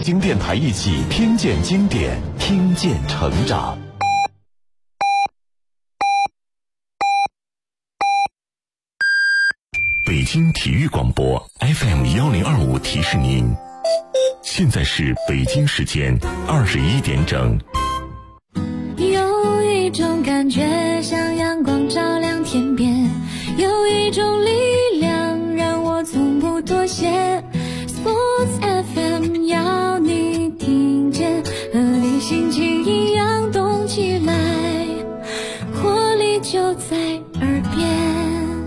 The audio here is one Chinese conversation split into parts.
京电台一起听见经典，听见成长。北京体育广播 FM1025 提示您，现在是北京时间21点整。 有一种感觉像阳光照亮天边，有一种力量让我从不妥协。 Sports FM 要你听见，和你心情一样动起来，活力就在耳边。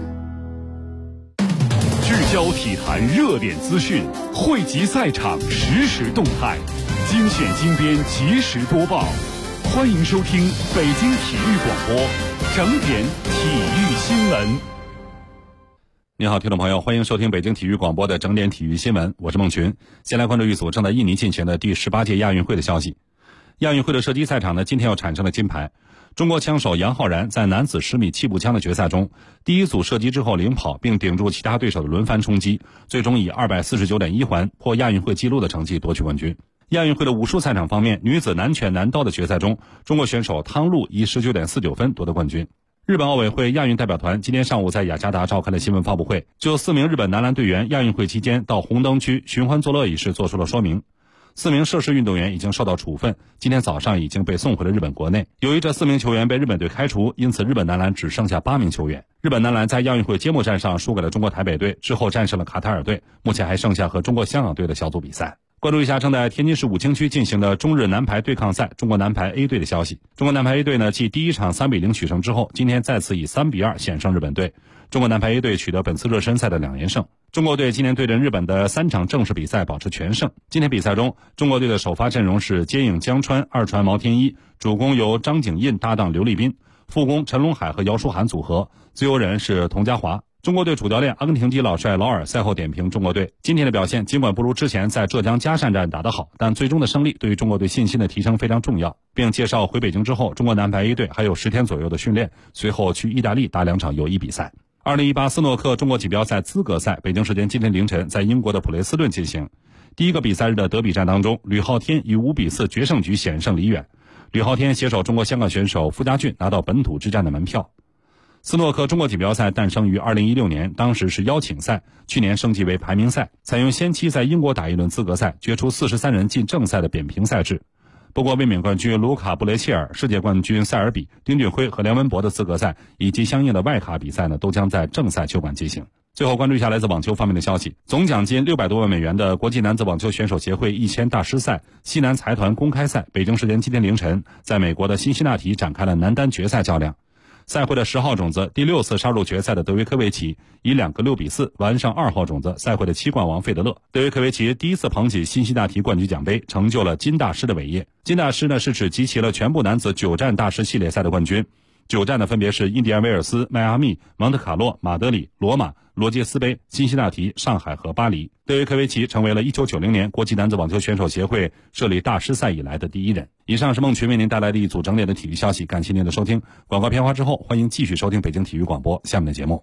聚焦体坛热点资讯，汇集赛场实时动态，精选精编及时播报。欢迎收听北京体育广播整点体育新闻。 你好，听众朋友，欢迎收听北京体育广播的整点体育新闻，我是孟群。先来关注一组正在印尼进行的第18届亚运会的消息。亚运会的射击赛场呢，今天又产生了金牌。中国枪手杨浩然在男子10米气步枪的决赛中，第一组射击之后领跑，并顶住其他对手的轮番冲击，最终以249.1环破亚运会纪录的成绩夺取冠军。亚运会的武术赛场方面，女子男拳男刀的决赛中，中国选手汤露以19.49分夺得冠军。日本奥委会亚运代表团今天上午在雅加达召开了新闻发布会，就4名日本男篮队员亚运会期间到红灯区寻欢作乐一事做出了说明。4名涉事运动员已经受到处分，今天早上已经被送回了日本国内。由于这4名球员被日本队开除，因此日本男篮只剩下8名球员。日本男篮在亚运会揭幕战上输给了中国台北队，之后战胜了卡塔尔队，目前还剩下和中国香港队的小组比赛。关注一下正在天津市武清区进行的中日男排对抗赛中国男排 A 队的消息。中国男排 A 队呢，继第一场3比0取胜之后，今天再次以3比2险胜日本队。中国男排 A 队取得本次热身赛的2连胜。中国队今年对阵日本的3场正式比赛保持全胜。今天比赛中，中国队的首发阵容是接应江川、二传毛天一，主攻由张景印搭档刘立斌，副攻陈龙海和姚书涵组合，自由人是佟家华。中国队主教练阿根廷籍老帅劳尔赛后点评中国队今天的表现，尽管不如之前在浙江嘉善站打得好，但最终的胜利对于中国队信心的提升非常重要，并介绍回北京之后，中国男排 A 队还有10天左右的训练，随后去意大利打2场友谊比赛。2018斯诺克中国锦标赛资格赛北京时间今天凌晨在英国的普雷斯顿进行。第一个比赛日的德比战当中，吕昊天以5比4决胜局险胜李远。吕昊天携手中国香港选手傅家俊拿到本土之战的门票。斯诺克中国锦标赛诞生于2016年，当时是邀请赛，去年升级为排名赛，采用先期在英国打一轮资格赛，决出43人进正赛的扁平赛制。不过卫冕冠军卢卡布雷切尔、世界冠军塞尔比、丁俊晖和梁文博的资格赛以及相应的外卡比赛呢，都将在正赛球馆进行。最后关注一下来自网球方面的消息，总奖金600多万美元的国际男子网球选手协会1000大师赛西南财团公开赛，北京时间今天凌晨在美国的辛辛那提展开了男单决赛较量。赛会的10号种子第6次杀入决赛的德约科维奇以2个6比4完胜2号种子赛会的7冠王费德勒。德约科维奇第一次捧起辛辛那提冠军奖杯，成就了金大师的伟业。金大师呢是指集齐了全部男子9战大师系列赛的冠军，9站呢分别是印第安威尔斯、迈阿密、蒙特卡洛、马德里、罗马、罗杰斯杯、辛辛那提、上海和巴黎。德约科维奇成为了1990年国际男子网球选手协会设立大师赛以来的第一人。以上是孟群为您带来的一组整点的体育消息，感谢您的收听。广告片花之后，欢迎继续收听北京体育广播下面的节目。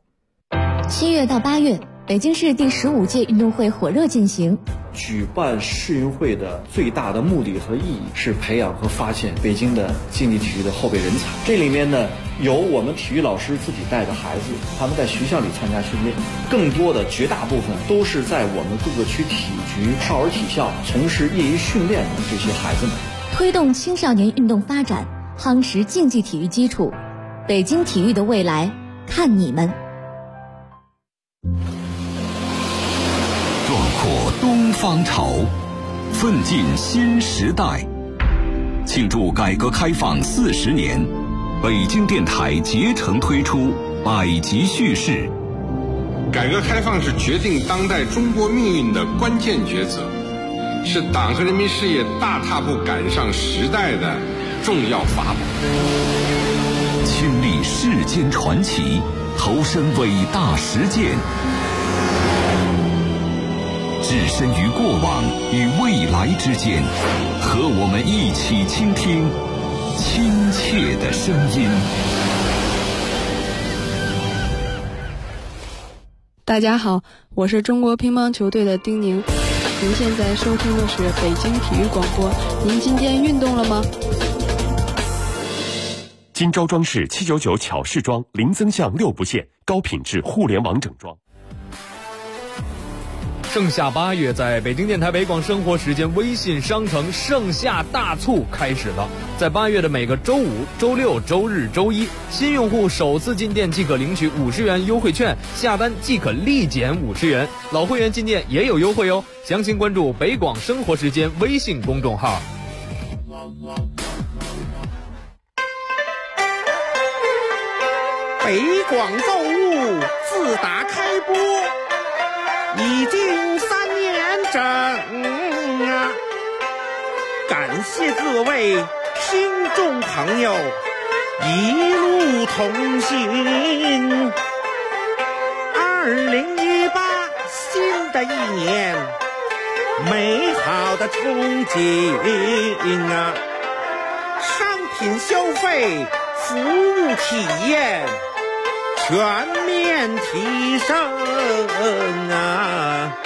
7月到8月，北京市第15届运动会火热进行。 举办世运会的最大的目的和意义是培养和发现北京的竞技体育的后备人才。这里面呢，有我们体育老师自己带的孩子，他们在学校里参加训练，更多的绝大部分都是在我们各个区体局、少儿体校从事业余训练的这些孩子们。 推动青少年运动发展，夯实竞技体育基础，北京体育的未来，看你们！ 壮阔东方潮，奋进新时代。庆祝改革开放40年，北京电台竭诚推出百集叙事。 改革开放是决定当代中国命运的关键抉择，是党和人民事业大踏步赶上时代的重要法宝。 亲历世间传奇，投身伟大实践，置身于过往与未来之间，和我们一起倾听亲切的声音。 大家好，我是中国乒乓球队的丁宁。 您现在收听的是北京体育广播。您今天运动了吗？ 金招装饰799巧饰装，零增项6不限，高品质互联网整装。 盛夏8月，在北京电台北广生活时间微信商城盛夏大促开始了。在8月的每个周5、周6、周日、周一，新用户首次进店即可领取50元优惠券，下单即可立减50元。老会员进店也有优惠哦。详情关注北广生活时间微信公众号。 北广购物自打开播已经3年整啊！感谢各位听众朋友一路同行。2018新的一年，美好的憧憬啊！商品消费、服务体验全面提升啊！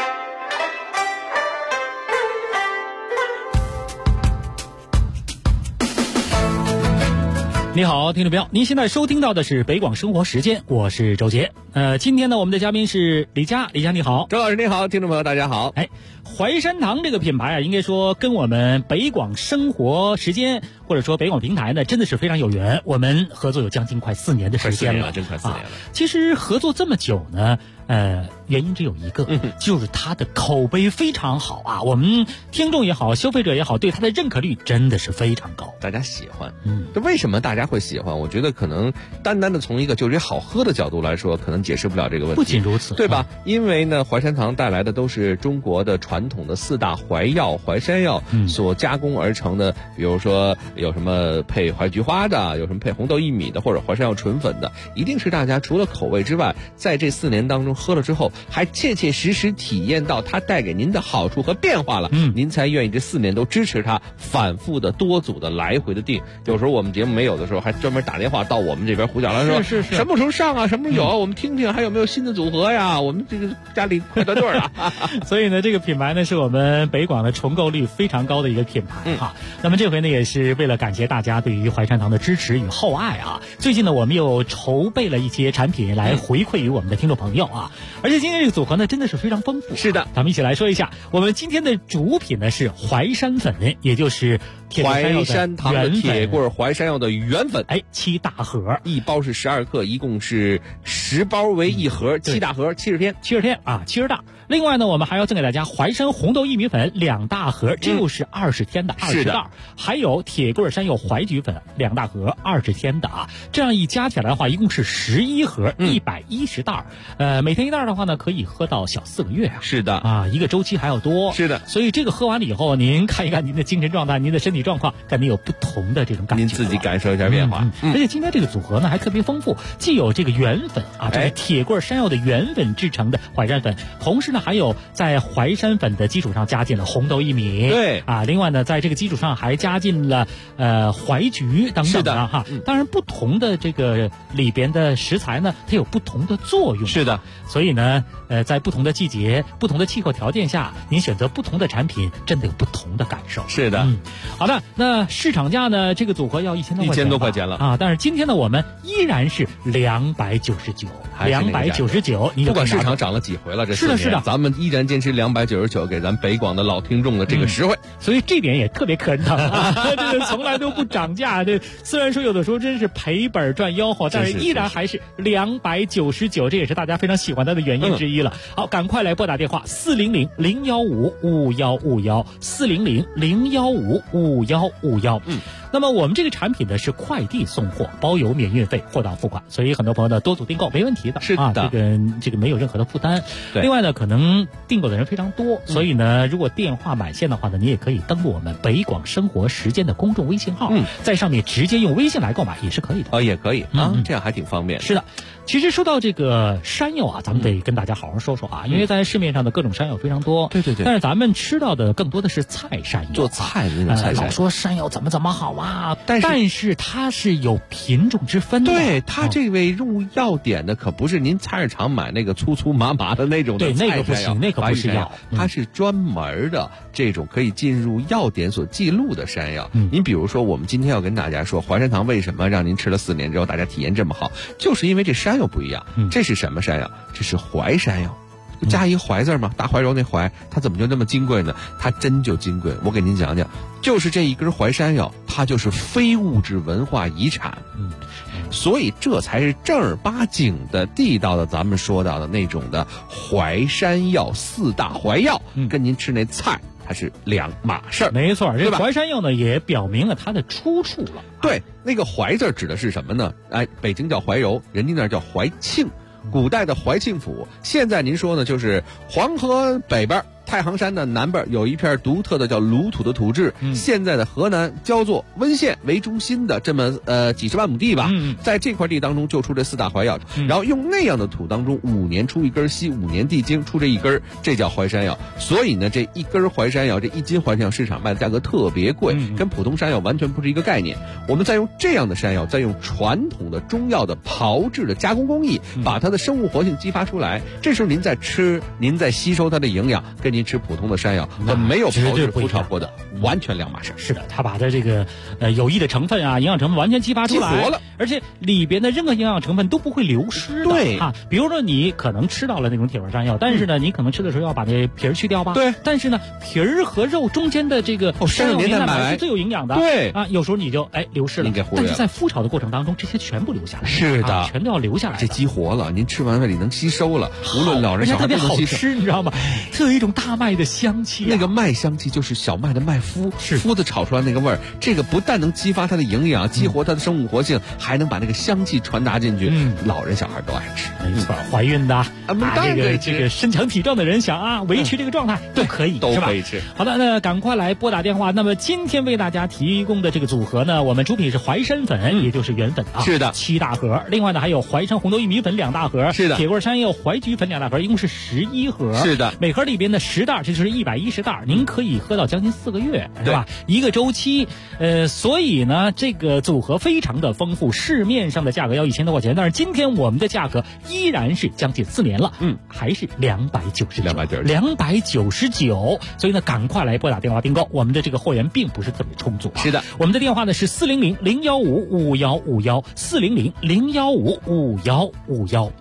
你好，听众朋友，您现在收听到的是北广生活时间，我是周杰。今天呢，我们的嘉宾是李佳，李佳你好。 周老师你好，听众朋友大家好。 淮山堂这个品牌啊，应该说跟我们北广生活时间或者说北广平台呢，真的是非常有缘。我们合作有将近快4年的时间了， 真快4年了。 其实合作这么久呢，原因只有一个，就是它的口碑非常好啊。我们听众也好，消费者也好，对它的认可率真的是非常高， 大家喜欢。这为什么大家会喜欢？我觉得可能单单的从一个就是好喝的角度来说，可能解释不了这个问题。 不仅如此， 对吧？因为呢，淮山堂带来的都是中国的传统的4大淮药、淮山药所加工而成的，比如说有什么配淮菊花的，有什么配红豆薏米的，或者淮山药纯粉的，一定是大家除了口味之外，在这4年当中喝了之后，还切切实实体验到它带给您的好处和变化了，您才愿意这4年都支持它，反复的多组的来回的订。有时候我们节目没有的时候，还专门打电话到我们这边胡搅来说， 是什么时候上啊，什么时候有啊，我们听听还有没有新的组合呀，我们这个家里快断队了。 所以呢，这个品牌呢是我们北广的重购率非常高的一个品牌哈。那么这回呢，也是为了感谢大家对于淮山堂的支持与厚爱啊。最近呢，我们又筹备了一些产品来回馈于我们的听众朋友啊。而且今天这个组合呢，真的是非常丰富。 是的， 咱们一起来说一下，我们今天的主品呢是淮山粉，也就是淮山堂的铁棍淮山药的原粉 ，7大盒， 一包是12克，一共是10包为1盒，7大盒，70天啊，70袋。另外呢，我们还要赠给大家淮山红豆薏米粉2大盒，这又是20天的20袋，还有铁棍山药淮菊粉2大盒，20天的啊，这样一加起来的话，一共是11盒，110袋。每天1袋的话呢，可以喝到小4个月啊。 是的啊，一个周期还要多。 是的， 所以这个喝完了以后，您看一看您的精神状态，您的身体状况，肯定有不同的这种感觉。 您自己感受一下变化。 而且今天这个组合呢还特别丰富，既有这个原粉啊，这是铁棍山药的原粉制成的淮山粉，同时呢还有在淮山粉的基础上加进了红豆薏米， 对啊，另外呢在这个基础上还加进了淮菊等等的哈。当然不同的这个里边的食材呢，它有不同的作用。 是的， 所以呢在不同的季节、不同的气候条件下，您选择不同的产品，真的有不同的感受。 是的， 好的，那市场价呢？这个组合要1000多块钱了啊！但是今天呢，我们依然是299， 不管市场涨了几回了，这4年是的， 咱们依然坚持299，给咱北广的老听众的这个实惠， 所以这点也特别可人疼啊！这个从来都不涨价，这虽然说有的时候真是赔本赚吆喝，但是依然还是299，这也是大家非常喜欢它的原因之一了。好，赶快来拨打电话400-015-5151，400-015-5151。那么我们这个产品呢是快递送货，包邮免运费，货到付款，所以很多朋友呢多组订购没问题的。 是的， 这个没有任何的负担。另外呢，可能订购的人非常多，所以呢，如果电话满线的话呢，你也可以登录我们北广生活时间的公众微信号，在上面直接用微信来购买也是可以的。 也可以啊，这样还挺方便的。 是的。其实说到这个山药啊，咱们得跟大家好好说说啊，因为在市面上的各种山药非常多。 对。 但是咱们吃到的更多的是菜山药。 做菜的那种菜山药。 老说山药怎么好啊，但是它是有品种之分的。 对，它这位入药点的可不是您菜市场买那个粗粗麻麻的那种的对，那个不行，那个不是药， 它是专门的这种可以进入药典所记录的山药。您比如说，我们今天要跟大家说，淮山堂为什么让您吃了4年之后大家体验这么好，就是因为这山药不一样。这是什么山药？这是淮山药。加一个淮字嘛，大怀柔那淮，它怎么就那么金贵呢？它真就金贵。我给您讲讲，就是这一根淮山药，它就是非物质文化遗产。所以这才是正儿八经的地道的，咱们说到的那种的淮山药4大怀药，跟您吃那菜它是两码事儿。 没错，这淮山药呢也表明了它的出处了。 对，那个淮字指的是什么呢？北京叫怀柔，人家那儿叫怀庆。古代的怀庆府，现在您说呢，就是黄河北边太行山的南边有一片独特的叫鲁土的土质，现在的河南焦作温县为中心的这么几十万亩地吧，在这块地当中就出这4大怀药，然后用那样的土当中5年出一根稀，5年地精出这一根，这叫淮山药。所以呢，这一根淮山药，这1斤淮山药市场卖的价格特别贵，跟普通山药完全不是一个概念。我们再用这样的山药，再用传统的中药的炮制的加工工艺，把它的生物活性激发出来，这时候您在吃，您在吸收它的营养，跟您吃普通的山药和没有炮制烘炒过的完全两码事。 是的，它把它这个有益的成分啊，营养成分完全激发出来， 激活了， 而且里边的任何营养成分都不会流失的。 对啊，比如说你可能吃到了那种铁纹山药，但是呢，你可能吃的时候要把那皮儿去掉吧。 对， 但是呢，皮儿和肉中间的这个山药黏蛋白是最有营养的。 对啊，有时候你就流失了，但是在孵炒的过程当中，这些全部留下来。 是的， 全都要留下来。 这激活了，您吃完胃里能吸收了，无论老人小孩都能吸收。 特别好吃，你知道吗？特有一种大麦的香气， 那个麦香气就是小麦的麦麸，麸子炒出来那个味儿。这个不但能激发它的营养，激活它的生物活性，还能把那个香气传达进去。老人小孩都爱吃。 没错，怀孕的这个身强体壮的人想维持这个状态都可以， 都可以吃。 好的，那赶快来拨打电话。那么今天为大家提供的这个组合呢，我们出品是淮山粉，也就是原粉啊， 是的 ，7大盒。另外呢，还有淮山红豆薏米粉2大盒， 是的， 铁棍山药淮菊粉2大盒，一共是11盒， 是的。 每盒里边的10袋，这就是110袋，您可以喝到将近4个月，是吧？一个周期，所以呢，这个组合非常的丰富，市面上的价格要1000多块钱，但是今天我们的价格依然是将近4年了，还是299，所以呢，赶快来拨打电话订购，我们的这个货源并不是特别充足啊。 是的， 我们的电话呢是400-015-5151，400-015-5151。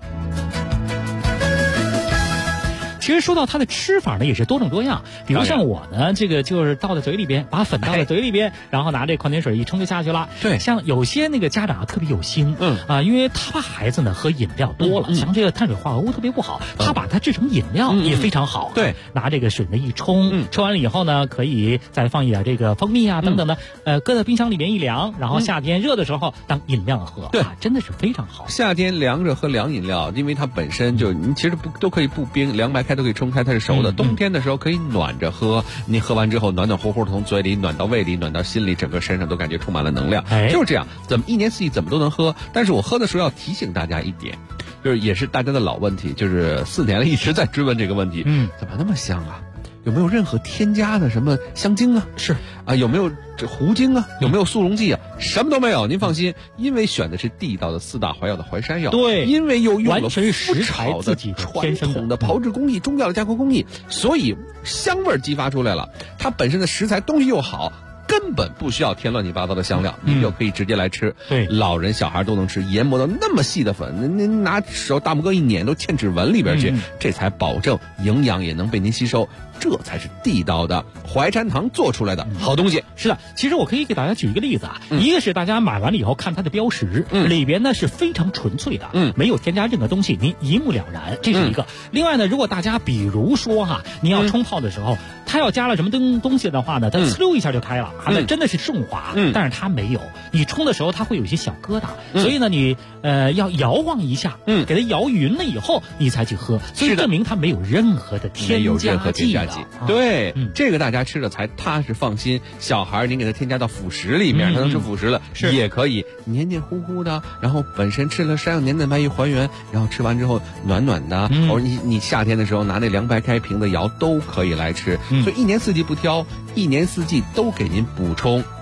其实说到它的吃法呢，也是多种多样。比如像我呢，这个就是倒在嘴里边，把粉倒在嘴里边，然后拿这矿泉水一冲就下去了。 对， 像有些那个家长特别有心，因为他怕孩子呢喝饮料多了，像这个碳水化合物特别不好，他把它制成饮料也非常好。 对， 拿这个水呢一冲，冲完了以后呢，可以再放一点这个蜂蜜啊等等的，搁在冰箱里面一凉，然后夏天热的时候当饮料喝， 对， 真的是非常好。 夏天凉着喝凉饮料，因为它本身就你其实都可以不冰，凉白开都可以冲开，它是熟的。冬天的时候可以暖着喝，你喝完之后暖暖乎乎的从嘴里暖到胃里，暖到心里，整个身上都感觉充满了能量。就是这样，怎么一年四季怎么都能喝。但是我喝的时候要提醒大家一点，就是也是大家的老问题，就是4年了一直在追问这个问题，怎么那么香啊？有没有任何添加的什么香精啊？ 是啊，有没有这胡精啊？有没有速溶剂啊？什么都没有，您放心，因为选的是地道的4大怀药的淮山药， 对， 因为又用了完全是食材的传统的炮制工艺、中药的加工工艺，所以香味激发出来了。它本身的食材东西又好，根本不需要添乱七八糟的香料，您就可以直接来吃。 对， 老人小孩都能吃，研磨到那么细的粉，您拿手大拇哥一碾都嵌指纹里边去，这才保证营养也能被您吸收。这才是地道的淮山堂做出来的好东西。 是的，其实我可以给大家举一个例子啊，一个是大家买完了以后看它的标识，里边呢是非常纯粹的，没有添加任何东西，您一目了然，这是一个。另外呢，如果大家比如说您要冲泡的时候，它要加了什么东西的话呢，它呲溜一下就开了，那真的是顺滑，但是它没有，你冲的时候它会有一些小疙瘩，所以呢你要摇晃一下，给它摇匀了以后你才去喝，所以证明它没有任何的添加剂。 对，这个大家吃了才踏实放心。小孩您给他添加到辅食里面，他能吃辅食了，也可以黏黏糊糊的，然后本身吃了山药黏蛋白一还原，然后吃完之后暖暖的，或者你夏天的时候拿那凉白开瓶子摇都可以来吃。所以一年四季不挑，一年四季都给您补充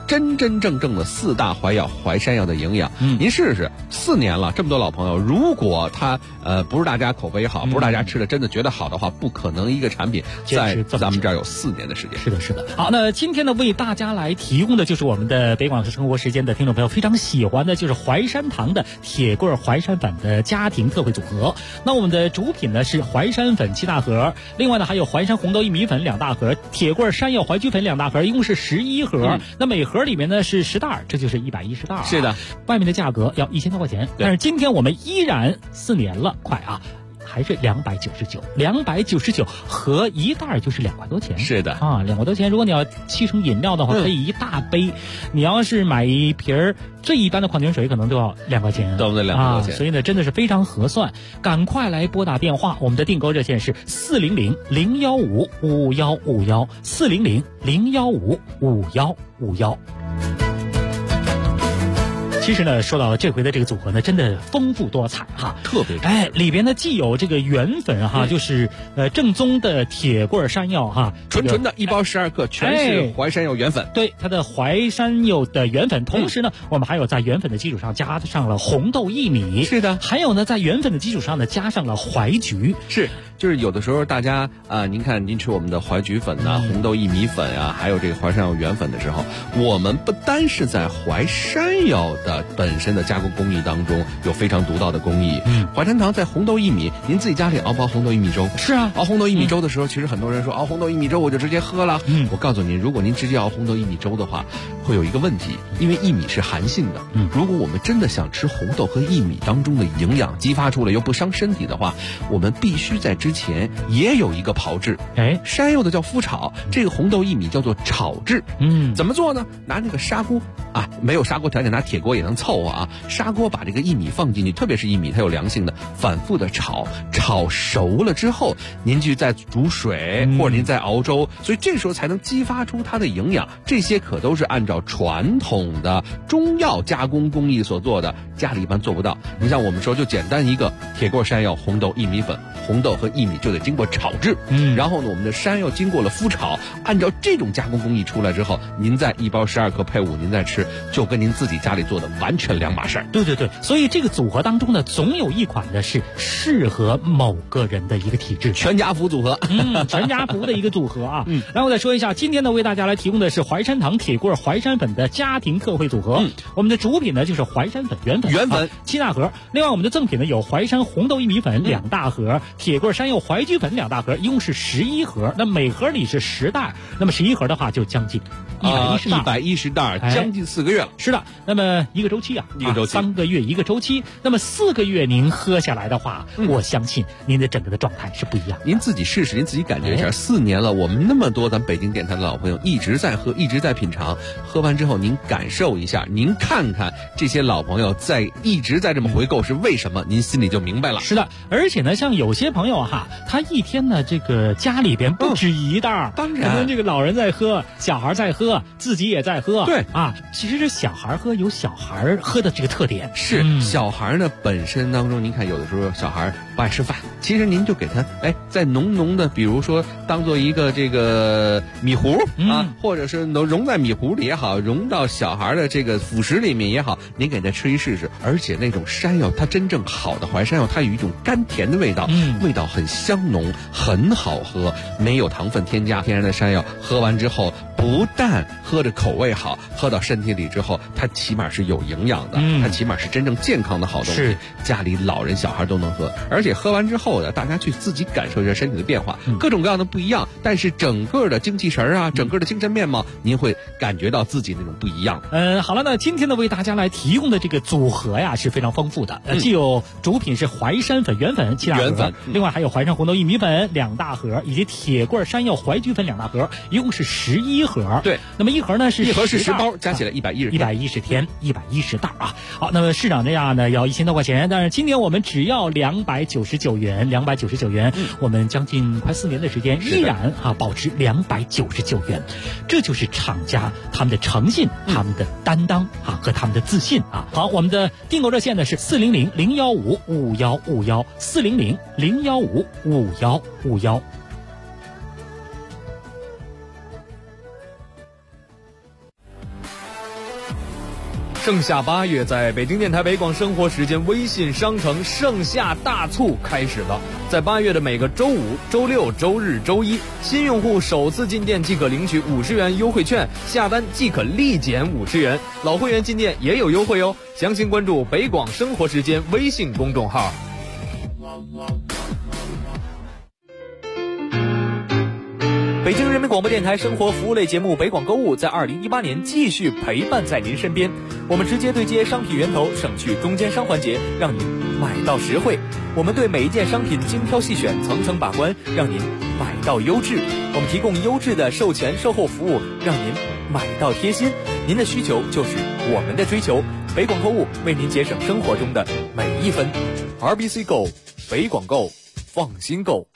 真真正正的4大怀药淮山药的营养。您试试，4年了，这么多老朋友，如果它不是大家口碑好，不是大家吃的真的觉得好的话，不可能一个产品在咱们这儿有4年的时间。 是的，是的。好，那今天呢，为大家来提供的就是我们的北广生活时间的听众朋友非常喜欢的，就是淮山堂的铁棍淮山粉的家庭特惠组合。那我们的主品呢是淮山粉7大盒，另外呢还有淮山红豆薏米粉2大盒，铁棍山药淮菊粉2大盒，一共是11盒。那每盒里面呢是10袋，这就是110袋。 是的， 外面的价格要1000多块钱，但是今天我们依然4年了，快啊！还是299合1袋就是2块多钱。 是的啊，2块多钱。如果你要沏成饮料的话，可以1大杯。你要是买一瓶最一般的矿泉水，可能都要2块钱， 对不对？2块多钱。 所以呢，真的是非常合算。赶快来拨打电话，我们的订购热线是400-015-5151，400-015-5151。其实呢，说到这回的这个组合呢，真的丰富多彩哈， 特别里边呢既有这个原粉哈，就是正宗的铁棍山药哈， 纯的1包12克，全是淮山药原粉。 对，它的淮山药的原粉，同时呢，我们还有在原粉的基础上加上了红豆薏米。 是的， 还有呢，在原粉的基础上呢，加上了淮菊。 是。就是有的时候大家您看您吃我们的淮菊粉呐、红豆薏米粉啊，还有这个淮山药原粉的时候，我们不单是在淮山药的本身的加工工艺当中有非常独到的工艺。淮山堂在红豆薏米，您自己家里熬不熬红豆薏米粥？ 是啊， 熬红豆薏米粥的时候，其实很多人说熬红豆薏米粥我就直接喝了。我告诉您，如果您直接熬红豆薏米粥的话，会有一个问题，因为薏米是寒性的。如果我们真的想吃红豆和薏米当中的营养激发出来又不伤身体的话，我们必须在之前也有一个炮制。山药的叫麸炒，这个红豆薏米叫做炒制。怎么做呢？拿那个砂锅啊，没有砂锅条件拿铁锅也能凑合啊。砂锅把这个薏米放进去，特别是薏米它有凉性的，反复的炒熟了之后，您就再煮水，或者您再熬粥，所以这时候才能激发出它的营养。这些可都是按照传统的中药加工工艺所做的，家里一般做不到。你像我们说就简单一个铁棍山药红豆薏米粉，红豆和薏米就得经过炒制，然后呢我们的山药经过了麸炒，按照这种加工工艺出来之后，您再1包12克配5您再吃，就跟您自己家里做的完全2码事儿。 对，所以这个组合当中呢，总有一款的是适合某个人的一个体质， 全家福组合， 全家福的一个组合啊。然后再说一下，今天呢为大家来提供的是淮山堂铁棍淮山粉的家庭特惠组合。我们的主品呢就是淮山粉原粉7大盒，另外我们的赠品呢有淮山红豆薏米粉2大盒，铁棍山药淮菊粉2大盒，一共是11盒。那每盒里是10袋，那么11盒的话就将近 110袋，将近4个月了。 是的，那么一个周期一个周期 3个月一个周期，那么4个月您喝下来的话，我相信您的整个的状态是不一样。 您自己试试，您自己感觉一下。4年了，我们那么多咱北京电台的老朋友一直在喝，一直在品尝，喝完之后您感受一下，您看看这些老朋友一直在这么回购是为什么，您心里就明白了。 是的，而且呢，像有些朋友哈，他一天呢这个家里边不止1袋， 当然可能这个老人在喝，小孩在喝，自己也在喝。 对啊，其实这小孩喝有小孩喝的这个特点。 是小孩呢本身当中，您看有的时候小孩不爱吃饭，其实您就给他再浓的，比如说当做一个这个米糊啊，或者是能融在米糊里也好，融到小孩的这个辅食里面也好，您给他吃一试试。而且那种山药，它真正好的淮山药，它有一种甘甜的味道，味道很香浓，很好喝，没有糖分添加，天然的山药喝完之后，不但喝着口味好，喝到身体里之后，它起码是有营养的，它起码是真正健康的好东西，家里老人小孩都能喝。而且喝完之后呢，大家去自己感受一下身体的变化，各种各样的不一样，但是整个的精气神啊，整个的精神面貌，您会感觉到自己那种不一样。 好了，那今天呢为大家来提供的这个组合呀是非常丰富的，既有主品是淮山粉原粉7大盒，另外还有淮山红豆薏米粉2大盒，以及铁棍山药淮菊粉2大盒，一共是11盒。 对， 那么一盒呢是 10包，加起来110 天，110袋啊。好，那么市场价呢要1000多块钱，但是今年我们只要299元，299元，我们将近快4年的时间依然保持299元，这就是厂家他们的诚信、他们的担当和他们的自信啊。好，我们的订购热线呢是400-015-5151，400-015-5151。 盛夏8月，在北京电台北广生活时间微信商城盛夏大促开始了。在8月的每个周五、周六、周日、周一，新用户首次进店即可领取50元优惠券，下单即可立减50元。老会员进店也有优惠哦。详情关注北广生活时间微信公众号。北京人民广播电台生活服务类节目《北广购物》在2018年继续陪伴在您身边。我们直接对接商品源头，省去中间商环节，让您买到实惠。我们对每一件商品精挑细选，层层把关，让您买到优质。我们提供优质的售前售后服务，让您买到贴心。您的需求就是我们的追求。北广购物为您节省生活中的每一分。RBC Go， 北广购，放心购。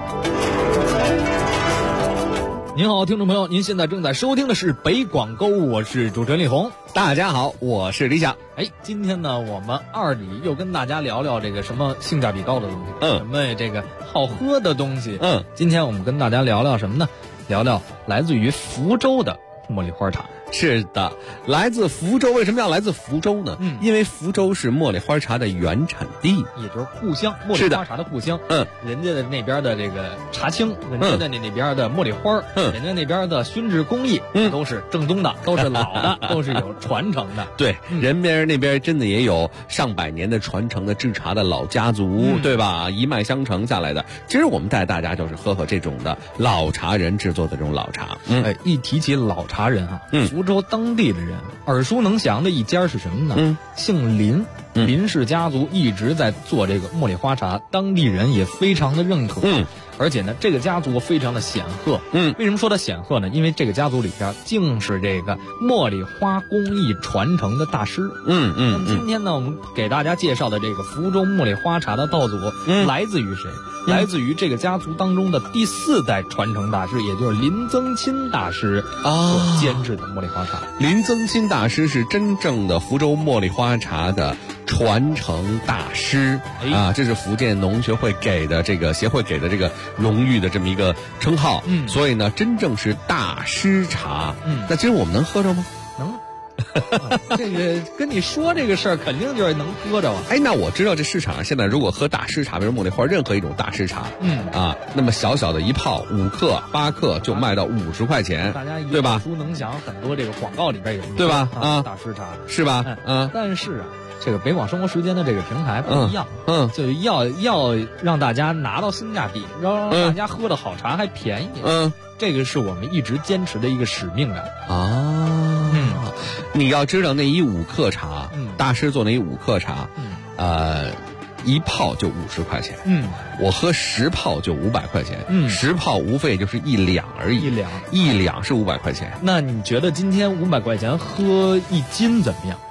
您好，听众朋友，您现在正在收听的是北广购物，我是主持人李红。 大家好，我是李想。 今天呢，我们二里又跟大家聊聊这个什么性价比高的东西，什么这个好喝的东西。今天我们跟大家聊聊什么呢？聊聊来自于福州的茉莉花茶。 是的，来自福州。为什么要来自福州呢？因为福州是茉莉花茶的原产地， 也就是故乡，茉莉花茶的故乡。人家的那边的这个茶青，人家的那边的茉莉花，人家那边的熏制工艺，都是正宗的，都是老的，都是有传承的。 对，人边那边真的也有上百年的传承的制茶的老家族，对吧？一脉相承下来的。其实我们带大家就是喝这种的老茶人制作的这种老茶。 一提起老茶人啊，福州当地的人耳熟能详的一家是什么呢？姓林，林氏家族一直在做这个茉莉花茶，当地人也非常的认可。而且呢，这个家族非常的显赫。为什么说它显赫呢？因为这个家族里边竟是这个茉莉花工艺传承的大师。今天呢，我们给大家介绍的这个福州茉莉花茶的道祖，来自于谁？来自于这个家族当中的第4代传承大师，也就是林增钦大师所监制的茉莉花茶。 林增钦大师是真正的福州茉莉花茶的传承大师这是福建农学会给的这个协会给的这个荣誉的这么一个称号。所以呢，真正是大师茶。那今儿我们能喝着吗？ 能。这个跟你说这个事儿，肯定就是能喝着。 那我知道这市场上现在如果喝大师茶，比如茉莉花任何一种大师茶，那么小小的一泡5克、8克就卖到50块钱， 大家对吧？ 耳熟能详，很多这个广告里边有， 对吧？ 大师茶是吧？ 但是这个北广生活时间的这个平台不一样，就是要让大家拿到性价比，让大家喝的好茶还便宜。这个是我们一直坚持的一个使命感你要知道那一5克茶，大师做那一5克茶，一泡就50块钱。我喝10泡就500块钱。10泡无非就是1两而已，一两是500块钱。 那你觉得今天500块钱喝1斤怎么样？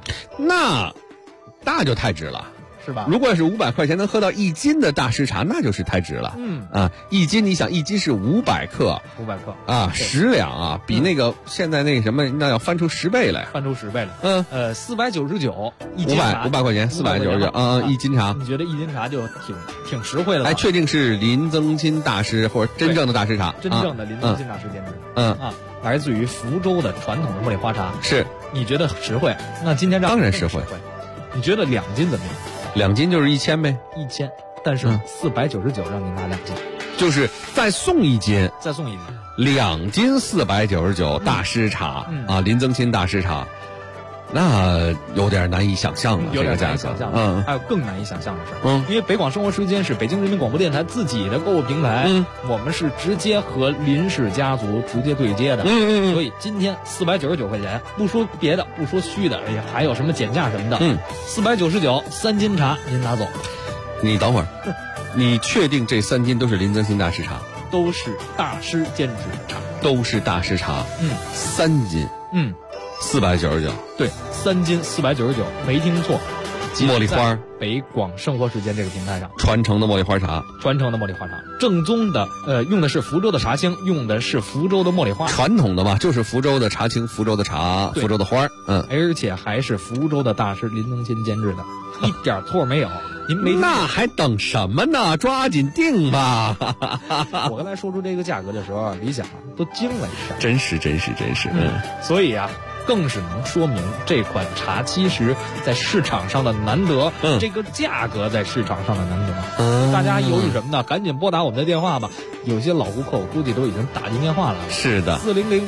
那就太值了， 是吧？ 如果是500块钱能喝到1斤的大师茶，那就是太值了。1斤，你想1斤是500克 ，500克 10两比那个现在那个什么，那要翻出10倍来， 翻出10倍来。499一斤茶 ，500块钱，499一斤茶。 你觉得1斤茶就挺实惠了？ 确定是林增钦大师或者真正的大师茶， 真正的林增钦大师监制的。来自于福州的传统的茉莉花茶。 是， 你觉得实惠？那今天当然实惠。 你觉得2斤怎么样？2斤就是1000呗 ，1000，但是499让你拿2斤， 就是再送1斤，2斤499大师茶林增钦大师茶。那有点难以想象了， 有点难以想象了。还有更难以想象的事儿。因为北广生活时间是北京人民广播电台自己的购物平台，我们是直接和林氏家族直接对接的。所以今天499块钱，不说别的，不说虚的，还有什么减价什么的，499 3斤茶您拿走。 你等会儿，你确定这3斤都是林增钦大师茶？ 都是大师监制的茶， 都是大师茶。3斤，499， 对，3斤499，没听错。 茉莉花北广生活时间这个平台上传承的茉莉花茶，正宗的，用的是福州的茶青，用的是福州的茉莉花， 传统的嘛，就是福州的茶青、福州的茶、福州的花， 而且还是福州的大师林增钦监制的，一点错没有。您没？ 那还等什么呢？抓紧订吧！ 我刚才说出这个价格的时候，李想都惊了一下。 真是。 所以啊， 更是能说明这款茶其实在市场上的难得，这个价格在市场上的难得。大家犹豫什么呢？赶紧拨打我们的电话吧。有些老顾客我估计都已经打进电话了。 是的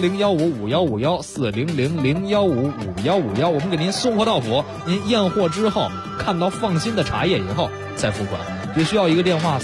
，400-015-5151，400-015-5151，我们给您送货到府。您验货之后看到放心的茶叶以后再付款，只需要一个电话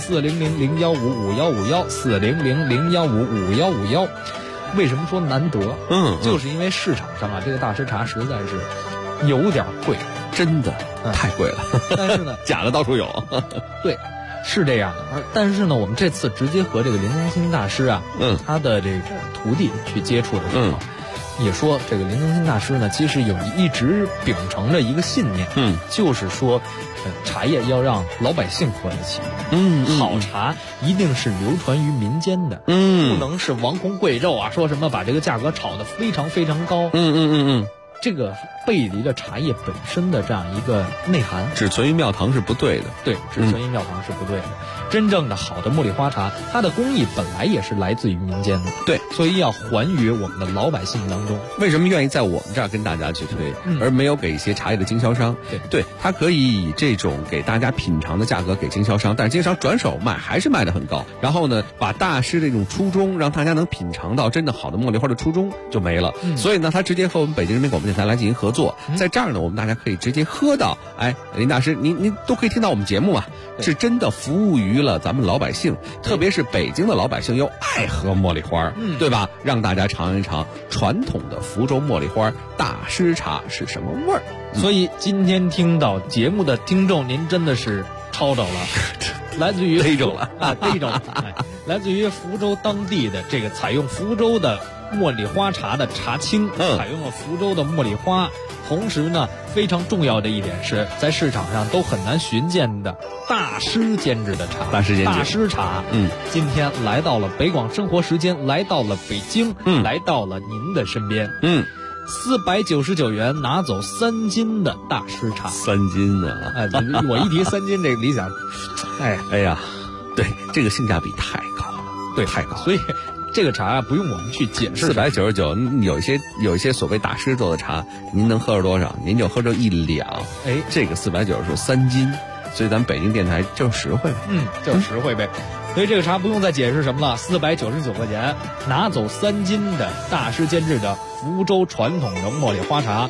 ，400-015-5151，400-015-5151。为什么说难得？就是因为市场上啊，这个大师茶实在是有点贵， 真的太贵了。 但是呢， 假的到处有。 对，是这样的。但是呢，我们这次直接和这个林宗新大师啊，他的这个徒弟去接触的时候，也说这个林宗新大师呢，其实一直秉承着一个信念，就是说，茶叶要让老百姓喝得起。好茶一定是流传于民间的，不能是王公贵胄啊，说什么把这个价格炒得非常非常高。这个背离了茶叶本身的这样一个内涵， 只存于庙堂是不对的。 对，只存于庙堂是不对的。真正的好的茉莉花茶，它的工艺本来也是来自于民间的， 对， 所以要还于我们的老百姓当中。 为什么愿意在我们这儿跟大家去推，而没有给一些茶叶的经销商？对，它可以以这种给大家品尝的价格给经销商，但是经销商转手卖还是卖得很高。然后呢，把大师这种初衷，让大家能品尝到真的好的茉莉花的初衷就没了。所以呢，他直接和我们北京人民广播电台来进行合作，在这儿呢，我们大家可以直接喝到，林大师，您都可以听到我们节目啊，是真的服务于了咱们老百姓。特别是北京的老百姓又爱喝茉莉花，对吧？让大家尝一尝传统的福州茉莉花大师茶是什么味儿。 所以今天听到节目的听众，您真的是抄着了，来自于逮着了啊，逮着了，来自于福州当地的这个采用福州的茉莉花茶的茶青，采用了福州的茉莉花。同时呢，非常重要的一点是在市场上都很难寻见的大师监制的茶，大师茶。今天来到了北广生活时间，来到了北京，来到了您的身边。499元拿走3斤的大师茶 ，3斤呢？ 我一提3斤这个理想， 哎呀，对，这个性价比太高了， 对， 太高了， 所以。这个茶啊，不用我们去解释。 499，有一些所谓大师做的茶，您能喝着多少？您就喝着1两。这个499，3斤，所以咱们北京电台就是实惠呗。 就是实惠呗。所以这个茶不用再解释什么了，499块钱拿走3斤的大师监制的福州传统的茉莉花茶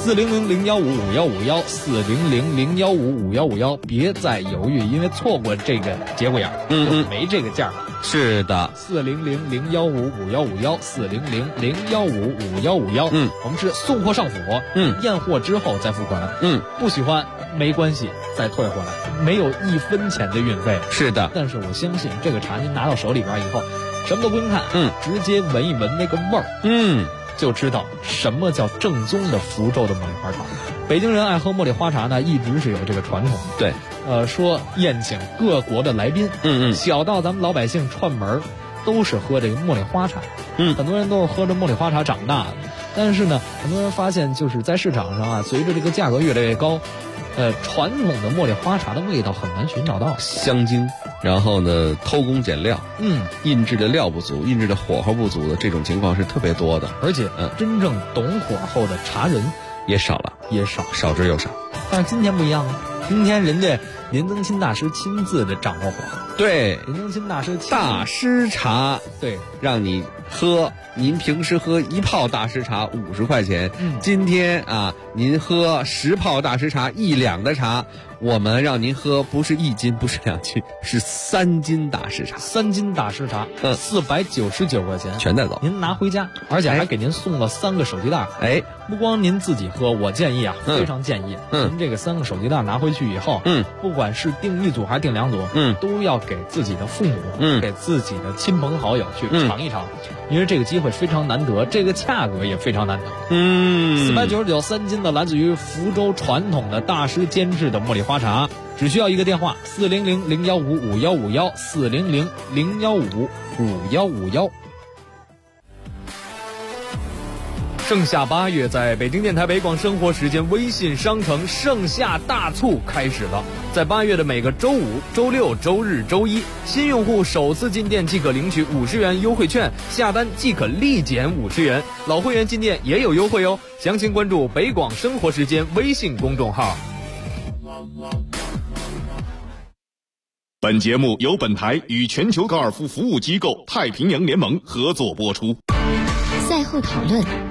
，400-015-5151，400-015-5151，别再犹豫，因为错过这个节骨眼就没这个价了。 是的 ，400-015-5151，400-015-5151。我们是送货上府，验货之后再付款。不喜欢没关系，再退回来，没有1分钱的运费。 是的， 但是我相信这个茶您拿到手里边以后，什么都不用看，直接闻一闻那个味儿，就知道什么叫正宗的福州的茉莉花茶。北京人爱喝茉莉花茶呢，一直是有这个传统。 对， 说宴请各国的来宾，小到咱们老百姓串门，都是喝这个茉莉花茶。很多人都是喝着茉莉花茶长大的，但是呢，很多人发现就是在市场上啊，随着这个价格越来越高，传统的茉莉花茶的味道很难寻找到， 香精，然后呢偷工减料，印制的料不足，印制的火候不足的这种情况是特别多的， 而且真正懂火候的茶人也少了，少之又少。 但是今天不一样啊，今天人家林宗新大师亲自的掌握火候， 对， 林宗新大师大师茶， 对， 让你喝。您平时喝1泡大师茶50块钱，今天啊，您喝10泡大师茶1两的茶，我们让您喝不是1斤，不是2斤，是3斤大师茶 ，3斤大师茶，499块钱全带走， 您拿回家，而且还给您送了3个手机袋。不光您自己喝，我建议啊，非常建议，您这个3个手机袋拿回去以后，不管是订1组还是订2组，都要给自己的父母，给自己的亲朋好友去尝一尝，因为这个机会非常难得，这个价格也非常难得。499 3斤的来自于福州传统的大师监制的茉莉花茶，只需要一个电话：400-015-5151，400-015-5151。 盛夏8月，在北京电台北广生活时间微信商城盛夏大促开始了。在8月的每个周五、周六、周日、周一，新用户首次进店即可领取50元优惠券，下单即可立减50元。老会员进店也有优惠哦。详情关注北广生活时间微信公众号。 本节目由本台与全球高尔夫服务机构太平洋联盟合作播出。 赛后讨论，